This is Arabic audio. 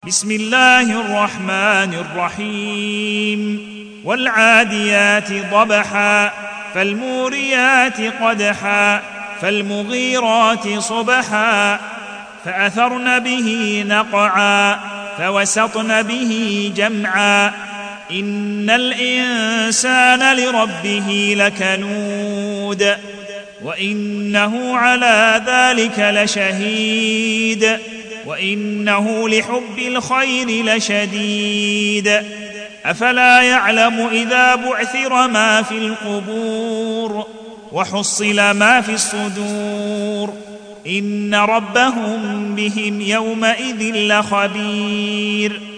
بسم الله الرحمن الرحيم والعاديات ضبحا فالموريات قدحا فالمغيرات صبحا فأثرن به نقعا فوسطن به جمعا إن الإنسان لربه لكنود وإنه على ذلك لشهيد وإنه لحب الخير لشديد أفلا يعلم إذا بعثر ما في القبور وحصل ما في الصدور إن ربهم بهم يومئذ لخبير